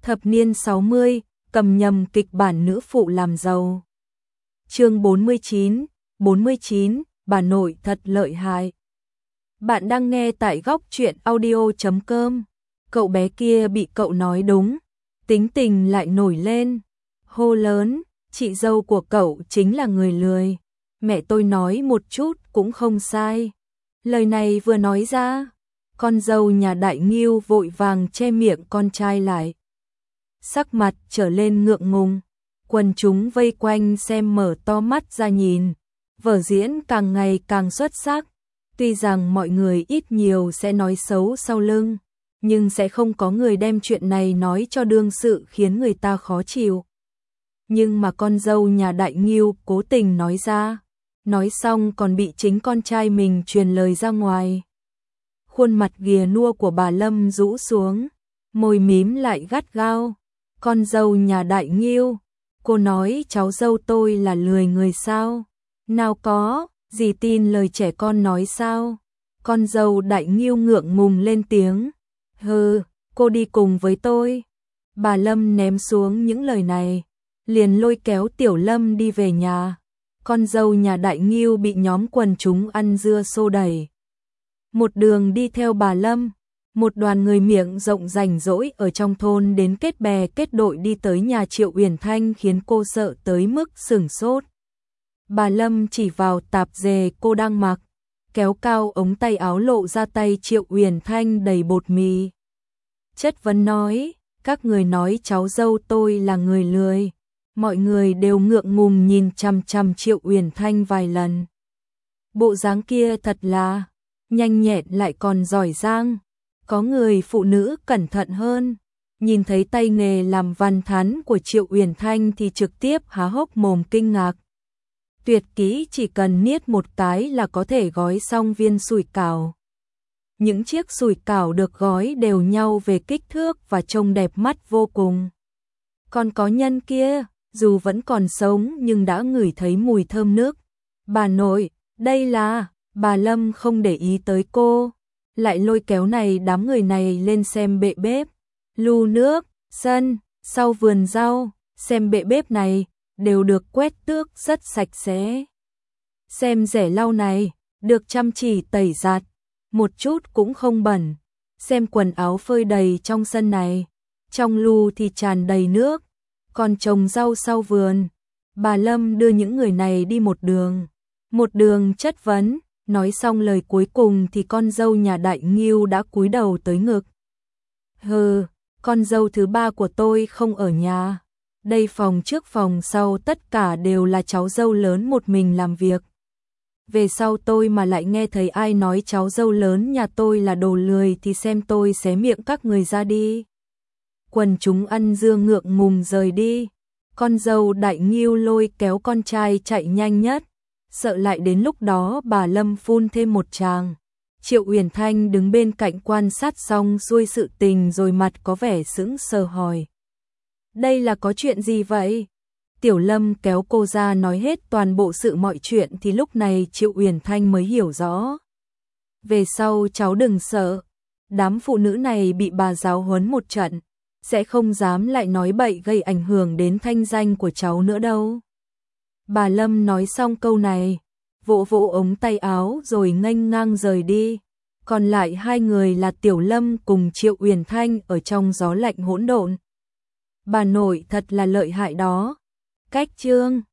Thập niên 60, cầm nhầm kịch bản nữ phụ làm giàu. Chương 49, bà nội thật lợi hại. Bạn đang nghe tại góc truyện audio.com. Cậu bé kia bị cậu nói đúng, tính tình lại nổi lên, hô lớn, chị dâu của cậu chính là người lười. Mẹ tôi nói một chút cũng không sai. Lời này vừa nói ra, con dâu nhà Đại Ngưu vội vàng che miệng con trai lại. Sắc mặt trở lên ngượng ngùng, quần chúng vây quanh xem mở to mắt ra nhìn, vở diễn càng ngày càng xuất sắc. Tuy rằng mọi người ít nhiều sẽ nói xấu sau lưng, nhưng sẽ không có người đem chuyện này nói cho đương sự khiến người ta khó chịu. Nhưng mà con dâu nhà Đại Ngưu cố tình nói ra, nói xong còn bị chính con trai mình truyền lời ra ngoài. Khuôn mặt ghìa nua của bà Lâm rũ xuống, môi mím lại gắt gao. Con dâu nhà Đại Ngưu, cô nói cháu dâu tôi là lười người sao? Nào có, dì tin lời trẻ con nói sao? Con dâu Đại Ngưu ngượng ngùng lên tiếng. Hừ, cô đi cùng với tôi. Bà Lâm ném xuống những lời này, liền lôi kéo Tiểu Lâm đi về nhà. Con dâu nhà Đại Ngưu bị nhóm quần chúng ăn dưa xô đẩy. Một đường đi theo bà Lâm, một đoàn người miệng rộng rảnh rỗi ở trong thôn đến kết bè kết đội đi tới nhà Triệu Uyển Thanh khiến cô sợ tới mức sửng sốt. Bà Lâm chỉ vào tạp dề cô đang mặc, kéo cao ống tay áo lộ ra tay Triệu Uyển Thanh đầy bột mì. Chất vấn nói, các người nói cháu dâu tôi là người lười. Mọi người đều ngượng ngùng nhìn chằm chằm Triệu Uyển Thanh vài lần. Bộ dáng kia thật là nhanh nhẹn lại còn giỏi giang. Có người phụ nữ cẩn thận hơn, nhìn thấy tay nghề làm văn thán của Triệu Uyển Thanh thì trực tiếp há hốc mồm kinh ngạc. Tuyệt kỹ chỉ cần niết một cái là có thể gói xong viên sủi cảo. Những chiếc sủi cảo được gói đều nhau về kích thước và trông đẹp mắt vô cùng. Còn có nhân kia, dù vẫn còn sống nhưng đã ngửi thấy mùi thơm nước. Bà nội, đây là, bà Lâm không để ý tới cô, lại lôi kéo này đám người này lên xem bệ bếp, lu nước, sân, sau vườn rau, xem bệ bếp này, đều được quét tước rất sạch sẽ. Xem rẻ lau này, được chăm chỉ tẩy giặt, một chút cũng không bẩn. Xem quần áo phơi đầy trong sân này, trong lu thì tràn đầy nước, còn trồng rau sau vườn. Bà Lâm đưa những người này đi một đường chất vấn. Nói xong lời cuối cùng thì con dâu nhà Đại Ngưu đã cúi đầu tới ngực. Hừ, con dâu thứ ba của tôi không ở nhà. Đây phòng trước phòng sau tất cả đều là cháu dâu lớn một mình làm việc. Về sau tôi mà lại nghe thấy ai nói cháu dâu lớn nhà tôi là đồ lười thì xem tôi xé miệng các người ra đi. Quần chúng ăn dưa ngượng ngùng rời đi. Con dâu Đại Ngưu lôi kéo con trai chạy nhanh nhất. Sợ lại đến lúc đó bà Lâm phun thêm một tràng. Triệu Uyển Thanh đứng bên cạnh quan sát xong xuôi sự tình rồi mặt có vẻ sững sờ hỏi. Đây là có chuyện gì vậy? Tiểu Lâm kéo cô ra nói hết toàn bộ sự mọi chuyện thì lúc này Triệu Uyển Thanh mới hiểu rõ. Về sau cháu đừng sợ, đám phụ nữ này bị bà giáo huấn một trận, sẽ không dám lại nói bậy gây ảnh hưởng đến thanh danh của cháu nữa đâu. Bà Lâm nói xong câu này, vỗ vỗ ống tay áo rồi nghênh ngang rời đi. Còn lại hai người là Tiểu Lâm cùng Triệu Uyển Thanh ở trong gió lạnh hỗn độn. Bà nội thật là lợi hại đó. Cách chương